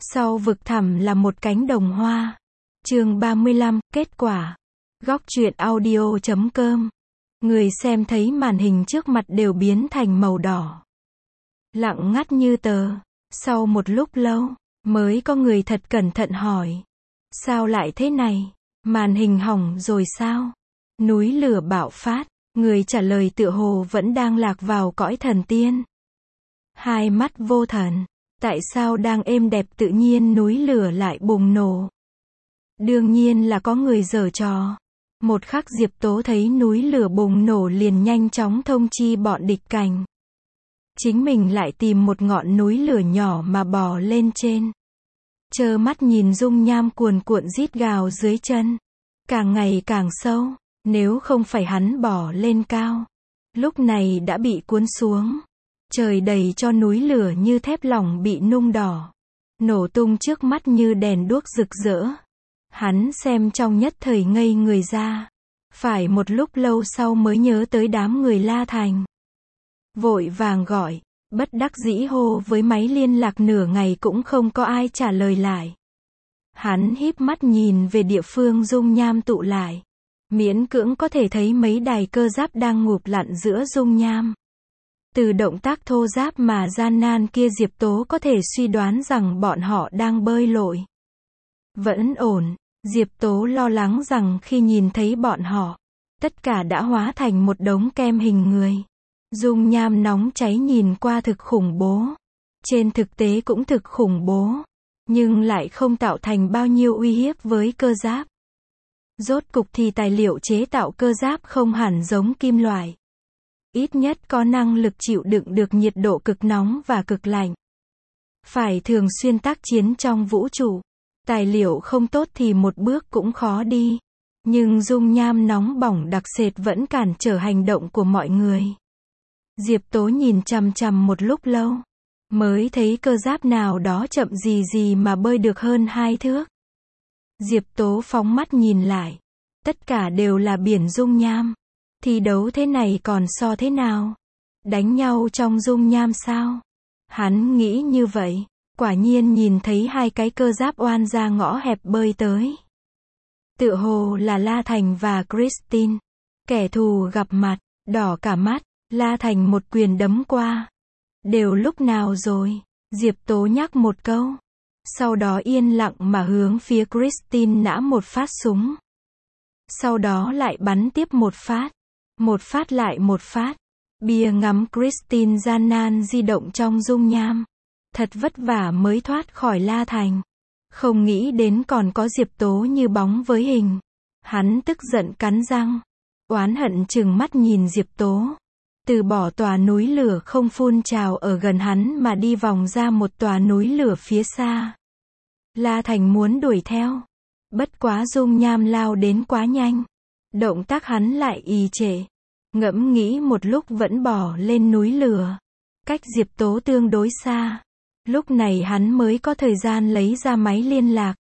Sau vực thẳm là một cánh đồng hoa. Chương 35, kết quả. Góc truyện audio.com. Người xem thấy màn hình trước mặt đều biến thành màu đỏ. Lặng ngắt như tờ. Sau một lúc lâu, mới có người thật cẩn thận hỏi. Sao lại thế này? Màn hình hỏng rồi sao? Núi lửa bạo phát. Người trả lời tựa hồ vẫn đang lạc vào cõi thần tiên. Hai mắt vô thần. Tại sao đang êm đẹp tự nhiên núi lửa lại bùng nổ? Đương nhiên là có người giở trò. Một khắc Diệp Tố thấy núi lửa bùng nổ liền nhanh chóng thông chi bọn địch cảnh. Chính mình lại tìm một ngọn núi lửa nhỏ mà bò lên trên. Trơ mắt nhìn dung nham cuồn cuộn rít gào dưới chân. Càng ngày càng sâu, nếu không phải hắn bò lên cao. Lúc này đã bị cuốn xuống. Trời đầy cho núi lửa như thép lỏng bị nung đỏ. Nổ tung trước mắt như đèn đuốc rực rỡ. Hắn xem trong nhất thời ngây người ra. Phải một lúc lâu sau mới nhớ tới đám người La Thành. Vội vàng gọi, bất đắc dĩ hô với máy liên lạc nửa ngày cũng không có ai trả lời lại. Hắn híp mắt nhìn về địa phương dung nham tụ lại. Miễn cưỡng có thể thấy mấy đài cơ giáp đang ngụp lặn giữa dung nham. Từ động tác thô ráp mà gian nan kia Diệp Tố có thể suy đoán rằng bọn họ đang bơi lội. Vẫn ổn, Diệp Tố lo lắng rằng khi nhìn thấy bọn họ, tất cả đã hóa thành một đống kem hình người. Dung nham nóng cháy nhìn qua thực khủng bố. Trên thực tế cũng thực khủng bố. Nhưng lại không tạo thành bao nhiêu uy hiếp với cơ giáp. Rốt cục thì tài liệu chế tạo cơ giáp không hẳn giống kim loại. Ít nhất có năng lực chịu đựng được nhiệt độ cực nóng và cực lạnh. Phải thường xuyên tác chiến trong vũ trụ. Tài liệu không tốt thì một bước cũng khó đi. Nhưng dung nham nóng bỏng đặc sệt vẫn cản trở hành động của mọi người. Diệp Tố nhìn chằm chằm một lúc lâu. Mới thấy cơ giáp nào đó chậm gì mà bơi được hơn 2 thước. Diệp Tố phóng mắt nhìn lại. Tất cả đều là biển dung nham. Thi đấu thế này còn so thế nào? Đánh nhau trong dung nham sao? Hắn nghĩ như vậy. Quả nhiên nhìn thấy hai cái cơ giáp oan ra ngõ hẹp bơi tới. Tựa hồ là La Thành và Christine. Kẻ thù gặp mặt, đỏ cả mắt. La Thành một quyền đấm qua. Đều lúc nào rồi? Diệp Tố nhắc một câu. Sau đó yên lặng mà hướng phía Christine nã một phát súng. Sau đó lại bắn tiếp một phát. Một phát lại một phát. Bia ngắm Christine gian nan di động trong dung nham. Thật vất vả mới thoát khỏi La Thành. Không nghĩ đến còn có Diệp Tố như bóng với hình. Hắn tức giận cắn răng. Oán hận trừng mắt nhìn Diệp Tố. Từ bỏ tòa núi lửa không phun trào ở gần hắn mà đi vòng ra một tòa núi lửa phía xa. La Thành muốn đuổi theo. Bất quá dung nham lao đến quá nhanh. Động tác hắn lại ì trệ. Ngẫm nghĩ một lúc vẫn bỏ lên núi lửa. Cách Diệp Tố tương đối xa. Lúc này hắn mới có thời gian lấy ra máy liên lạc.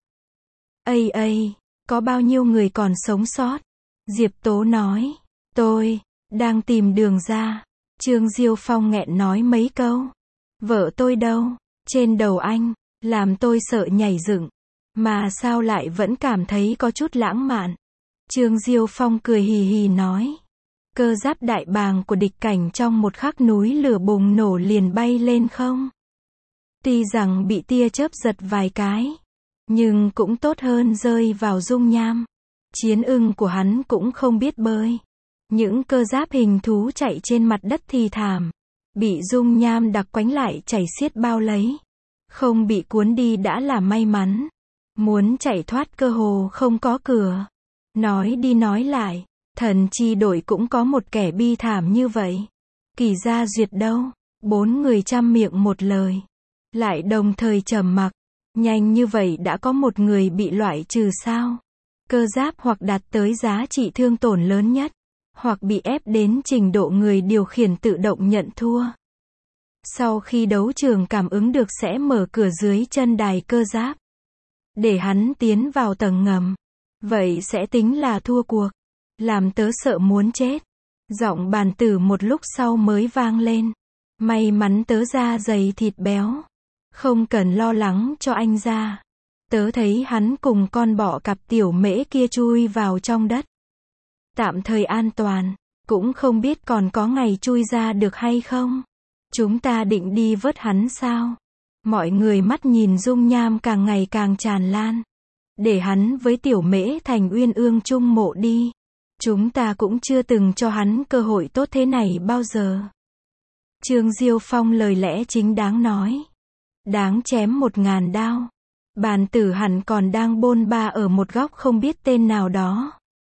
Ây, có bao nhiêu người còn sống sót? Diệp Tố nói. Tôi đang tìm đường ra. Trương Diêu Phong nghẹn nói mấy câu. Vợ tôi đâu? Trên đầu anh. Làm tôi sợ nhảy dựng. Mà sao lại vẫn cảm thấy có chút lãng mạn? Trương Diêu Phong cười hì hì nói. Cơ giáp đại bàng của địch cảnh trong một khắc núi lửa bùng nổ liền bay lên không. Tuy rằng bị tia chớp giật vài cái. Nhưng cũng tốt hơn rơi vào dung nham. Chiến ưng của hắn cũng không biết bơi. Những cơ giáp hình thú chạy trên mặt đất thì thảm. Bị dung nham đặc quánh lại chảy xiết bao lấy. Không bị cuốn đi đã là may mắn. Muốn chạy thoát cơ hồ không có cửa. Nói đi nói lại. Thần chi đội cũng có một kẻ bi thảm như vậy. Kỳ Gia Duyệt đâu? 4 người chăm miệng một lời. Lại đồng thời trầm mặc. Nhanh như vậy đã có một người bị loại trừ sao? Cơ giáp hoặc đạt tới giá trị thương tổn lớn nhất. Hoặc bị ép đến trình độ người điều khiển tự động nhận thua. Sau khi đấu trường cảm ứng được sẽ mở cửa dưới chân đài cơ giáp. Để hắn tiến vào tầng ngầm. Vậy sẽ tính là thua cuộc. Làm tớ sợ muốn chết. Giọng bàn tử một lúc sau mới vang lên. May mắn tớ da dày thịt béo. Không cần lo lắng cho anh ra. Tớ thấy hắn cùng con bọ cặp tiểu mễ kia chui vào trong đất. Tạm thời an toàn, cũng không biết còn có ngày chui ra được hay không. Chúng ta định đi vớt hắn sao? Mọi người mắt nhìn dung nham càng ngày càng tràn lan. Để hắn với tiểu mễ thành uyên ương chung mộ đi. Chúng ta cũng chưa từng cho hắn cơ hội tốt thế này bao giờ. Trương Diêu Phong lời lẽ chính đáng nói. Đáng chém 1000 đao. Bàn tử hẳn còn đang bôn ba ở một góc không biết tên nào đó.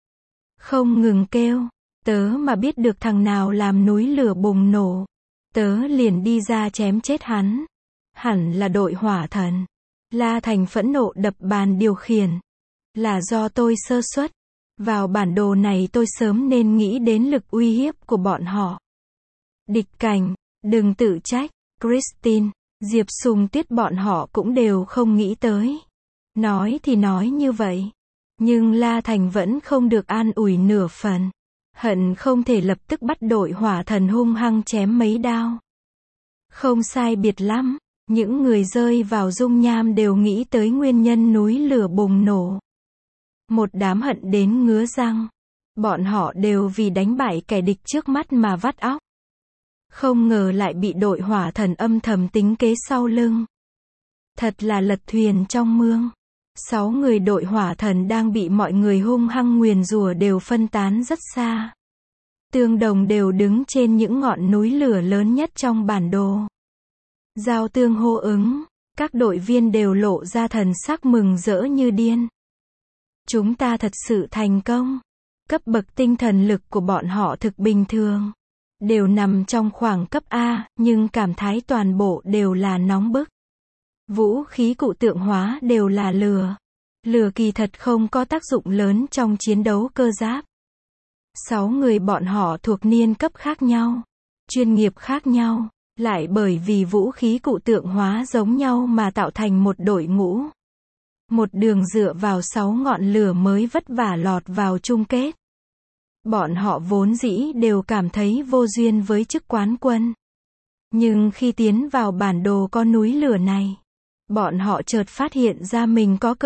Không ngừng kêu, tớ mà biết được thằng nào làm núi lửa bùng nổ. Tớ liền đi ra chém chết hắn. Hẳn là đội hỏa thần. La Thành phẫn nộ đập bàn điều khiển. Là do tôi sơ suất. Vào bản đồ này tôi sớm nên nghĩ đến lực uy hiếp của bọn họ. Địch Cảnh, đừng tự trách. Christine, Diệp Sùng Tuyết bọn họ cũng đều không nghĩ tới. Nói thì nói như vậy. Nhưng La Thành vẫn không được an ủi nửa phần. Hận không thể lập tức bắt đội hỏa thần hung hăng chém mấy đao. Không sai biệt lắm. Những người rơi vào dung nham đều nghĩ tới nguyên nhân núi lửa bùng nổ. Một đám hận đến ngứa răng. Bọn họ đều vì đánh bại kẻ địch trước mắt mà vắt óc. Không ngờ lại bị đội hỏa thần âm thầm tính kế sau lưng. Thật là lật thuyền trong mương. 6 người đội hỏa thần đang bị mọi người hung hăng nguyền rủa đều phân tán rất xa. Tương đồng đều đứng trên những ngọn núi lửa lớn nhất trong bản đồ. Giao tương hô ứng, các đội viên đều lộ ra thần sắc mừng rỡ như điên. Chúng ta thật sự thành công. Cấp bậc tinh thần lực của bọn họ thực bình thường. Đều nằm trong khoảng cấp A, nhưng cảm thái toàn bộ đều là nóng bức. Vũ khí cụ tượng hóa đều là lửa. Lửa kỳ thật không có tác dụng lớn trong chiến đấu cơ giáp. 6 người bọn họ thuộc niên cấp khác nhau, chuyên nghiệp khác nhau, lại bởi vì vũ khí cụ tượng hóa giống nhau mà tạo thành một đội ngũ. Một đường dựa vào 6 ngọn lửa mới vất vả lọt vào chung kết. Bọn họ vốn dĩ đều cảm thấy vô duyên với chức quán quân. Nhưng khi tiến vào bản đồ có núi lửa này, bọn họ chợt phát hiện ra mình có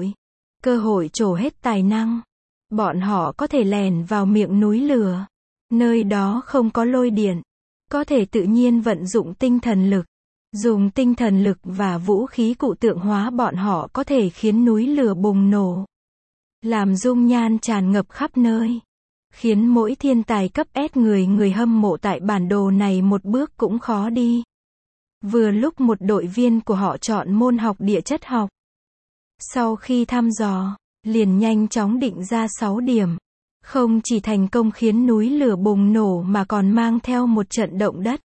cơ hội trổ hết tài năng. Bọn họ có thể lèn vào miệng núi lửa. Nơi đó không có lôi điện. Có thể tự nhiên vận dụng tinh thần lực. Dùng tinh thần lực và vũ khí cụ tượng hóa bọn họ có thể khiến núi lửa bùng nổ. Làm dung nhan tràn ngập khắp nơi. Khiến mỗi thiên tài cấp S người hâm mộ tại bản đồ này một bước cũng khó đi. Vừa lúc một đội viên của họ chọn môn học địa chất học. Sau khi thăm dò, liền nhanh chóng định ra 6 điểm. Không chỉ thành công khiến núi lửa bùng nổ mà còn mang theo một trận động đất.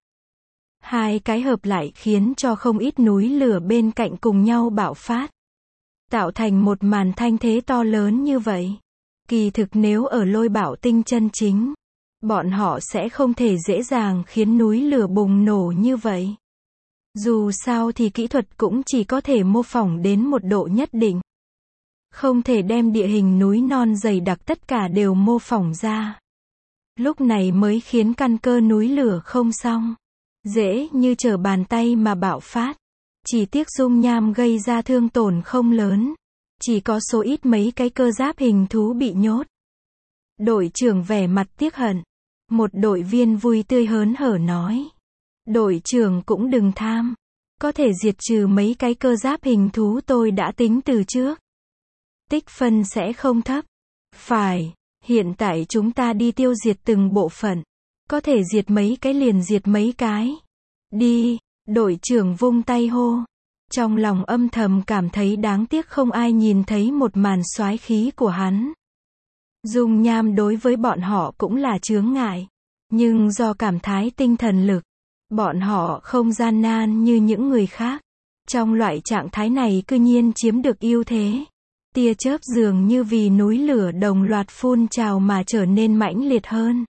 Hai cái hợp lại khiến cho không ít núi lửa bên cạnh cùng nhau bạo phát. Tạo thành một màn thanh thế to lớn như vậy. Kỳ thực nếu ở lôi bảo tinh chân chính, bọn họ sẽ không thể dễ dàng khiến núi lửa bùng nổ như vậy. Dù sao thì kỹ thuật cũng chỉ có thể mô phỏng đến một độ nhất định. Không thể đem địa hình núi non dày đặc tất cả đều mô phỏng ra. Lúc này mới khiến căn cơ núi lửa không xong. Dễ như trở bàn tay mà bạo phát. Chỉ tiếc dung nham gây ra thương tổn không lớn. Chỉ có số ít mấy cái cơ giáp hình thú bị nhốt. Đội trưởng vẻ mặt tiếc hận. Một đội viên vui tươi hớn hở nói. Đội trưởng cũng đừng tham. Có thể diệt trừ mấy cái cơ giáp hình thú tôi đã tính từ trước. Tích phân sẽ không thấp. Phải, hiện tại chúng ta đi tiêu diệt từng bộ phận. Có thể diệt mấy cái liền diệt mấy cái. Đi, đội trưởng vung tay hô. Trong lòng âm thầm cảm thấy đáng tiếc không ai nhìn thấy một màn soái khí của hắn. Dung nham đối với bọn họ cũng là chướng ngại. Nhưng do cảm thái tinh thần lực, bọn họ không gian nan như những người khác. Trong loại trạng thái này cư nhiên chiếm được ưu thế. Tia chớp dường như vì núi lửa đồng loạt phun trào mà trở nên mãnh liệt hơn.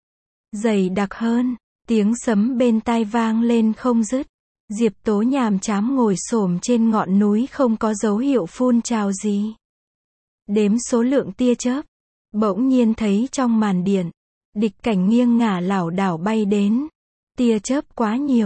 Dày đặc hơn, tiếng sấm bên tai vang lên không dứt. Diệp Tố nhàm chán ngồi xổm trên ngọn núi không có dấu hiệu phun trào gì. Đếm số lượng tia chớp. Bỗng nhiên thấy trong màn điện, Địch Cảnh nghiêng ngả lảo đảo bay đến. Tia chớp quá nhiều.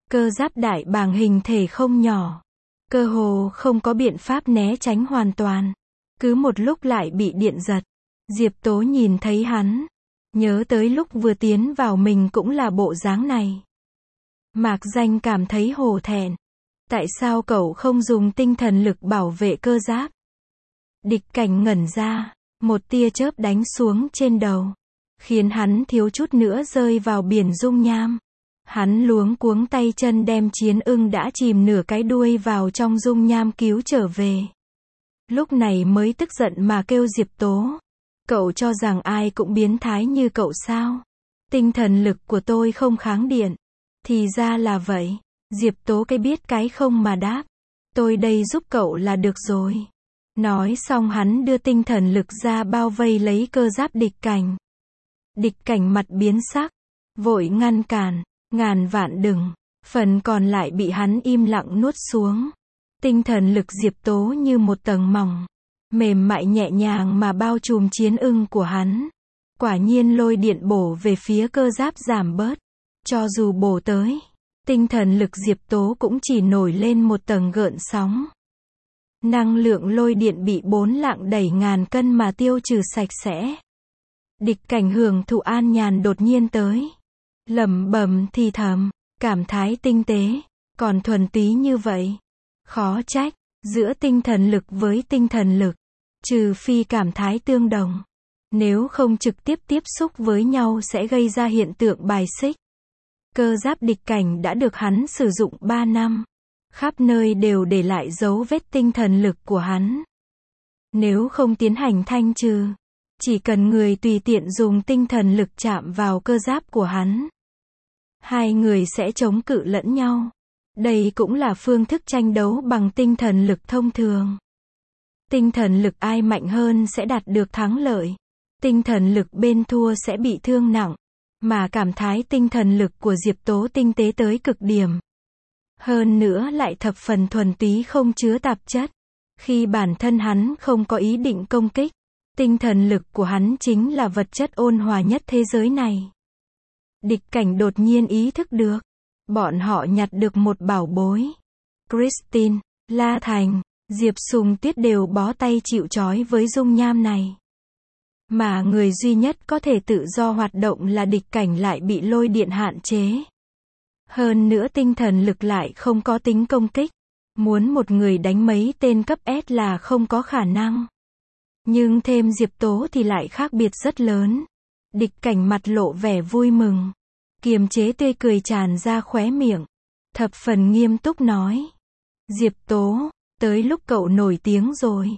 Cơ giáp đại bàng hình thể không nhỏ, cơ hồ không có biện pháp né tránh hoàn toàn. Cứ một lúc lại bị điện giật. Diệp Tố nhìn thấy hắn, nhớ tới lúc vừa tiến vào mình cũng là bộ dáng này. Mạc Danh cảm thấy hổ thẹn. Tại sao cậu không dùng tinh thần lực bảo vệ cơ giáp? Địch Cảnh ngẩn ra, một tia chớp đánh xuống trên đầu, khiến hắn thiếu chút nữa rơi vào biển dung nham. Hắn luống cuống tay chân đem Chiến Ưng đã chìm nửa cái đuôi vào trong dung nham cứu trở về. Lúc này mới tức giận mà kêu Diệp Tố. Cậu cho rằng ai cũng biến thái như cậu sao? Tinh thần lực của tôi không kháng điện. Thì ra là vậy. Diệp Tố cái biết cái không mà đáp. Tôi đây giúp cậu là được rồi. Nói xong hắn đưa tinh thần lực ra bao vây lấy cơ giáp Địch Cảnh. Địch Cảnh mặt biến sắc, vội ngăn cản, ngàn vạn đừng. Phần còn lại bị hắn im lặng nuốt xuống. Tinh thần lực Diệp Tố như một tầng mỏng, mềm mại nhẹ nhàng mà bao trùm Chiến Ưng của hắn. Quả nhiên lôi điện bổ về phía cơ giáp giảm bớt. Cho dù bổ tới, tinh thần lực Diệp Tố cũng chỉ nổi lên một tầng gợn sóng. Năng lượng lôi điện bị 4 lạng đẩy ngàn cân mà tiêu trừ sạch sẽ. Địch Cảnh hưởng thụ an nhàn đột nhiên tới. Lẩm bẩm thì thầm, cảm thái tinh tế, còn thuần túy như vậy. Khó trách, giữa tinh thần lực với tinh thần lực, trừ phi cảm thái tương đồng. Nếu không trực tiếp tiếp xúc với nhau sẽ gây ra hiện tượng bài xích. Cơ giáp Địch Cảnh đã được hắn sử dụng 3 năm. Khắp nơi đều để lại dấu vết tinh thần lực của hắn. Nếu không tiến hành thanh trừ, chỉ cần người tùy tiện dùng tinh thần lực chạm vào cơ giáp của hắn, hai người sẽ chống cự lẫn nhau. Đây cũng là phương thức tranh đấu bằng tinh thần lực thông thường. Tinh thần lực ai mạnh hơn sẽ đạt được thắng lợi. Tinh thần lực bên thua sẽ bị thương nặng. Mà cảm thái tinh thần lực của Diệp Tố tinh tế tới cực điểm. Hơn nữa lại thập phần thuần túy không chứa tạp chất. Khi bản thân hắn không có ý định công kích, tinh thần lực của hắn chính là vật chất ôn hòa nhất thế giới này. Địch Cảnh đột nhiên ý thức được. Bọn họ nhặt được một bảo bối. Christine, La Thành, Diệp Sùng Tuyết đều bó tay chịu trói với dung nham này. Mà người duy nhất có thể tự do hoạt động là Địch Cảnh lại bị lôi điện hạn chế. Hơn nữa tinh thần lực lại không có tính công kích. Muốn một người đánh mấy tên cấp S là không có khả năng. Nhưng thêm Diệp Tố thì lại khác biệt rất lớn. Địch Cảnh mặt lộ vẻ vui mừng. Kiềm chế tươi cười tràn ra khóe miệng. Thập phần nghiêm túc nói. Diệp Tố, tới lúc cậu nổi tiếng rồi.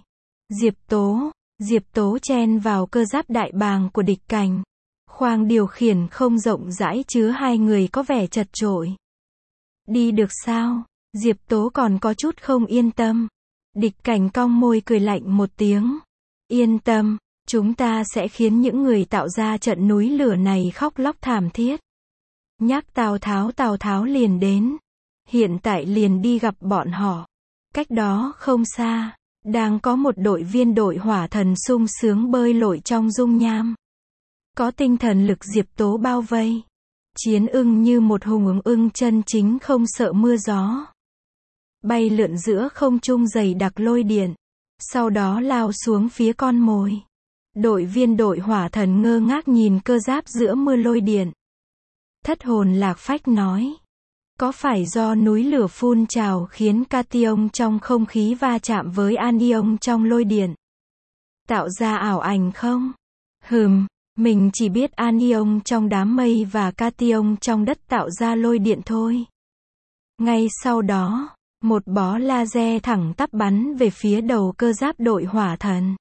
Diệp Tố chen vào cơ giáp đại bàng của Địch Cảnh. Khoang điều khiển không rộng rãi chứa hai người có vẻ chật chội. Đi được sao? Diệp Tố còn có chút không yên tâm. Địch Cảnh cong môi cười lạnh một tiếng. Yên tâm, chúng ta sẽ khiến những người tạo ra trận núi lửa này khóc lóc thảm thiết. Nhắc Tào Tháo liền đến. Hiện tại liền đi gặp bọn họ. Cách đó không xa, đang có một đội viên đội hỏa thần sung sướng bơi lội trong dung nham. Có tinh thần lực Diệp Tố bao vây. Chiến Ưng như một hùng ưng chân chính không sợ mưa gió. Bay lượn giữa không trung dày đặc lôi điện. Sau đó lao xuống phía con mồi. Đội viên đội hỏa thần ngơ ngác nhìn cơ giáp giữa mưa lôi điện. Thất hồn lạc phách nói. Có phải do núi lửa phun trào khiến cation trong không khí va chạm với anion trong lôi điện, tạo ra ảo ảnh không? Mình chỉ biết anion trong đám mây và cation trong đất tạo ra lôi điện thôi. Ngay sau đó, một bó laser thẳng tắp bắn về phía đầu cơ giáp đội hỏa thần.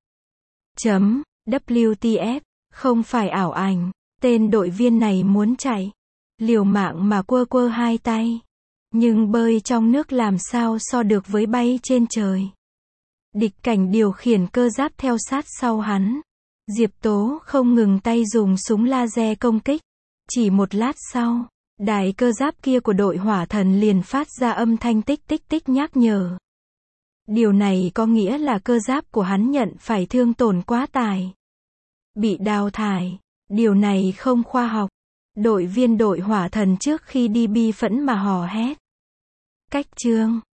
WTF, không phải ảo ảnh, tên đội viên này muốn chạy. Liều mạng mà quơ hai tay. Nhưng bơi trong nước làm sao so được với bay trên trời. Địch Cảnh điều khiển cơ giáp theo sát sau hắn. Diệp Tố không ngừng tay dùng súng laser công kích. Chỉ một lát sau, đài cơ giáp kia của đội hỏa thần liền phát ra âm thanh tích tích tích nhắc nhở. Điều này có nghĩa là cơ giáp của hắn nhận phải thương tổn quá tải. Bị đào thải. Điều này không khoa học. Đội viên đội hỏa thần trước khi đi bi phẫn mà hò hét. Cách chương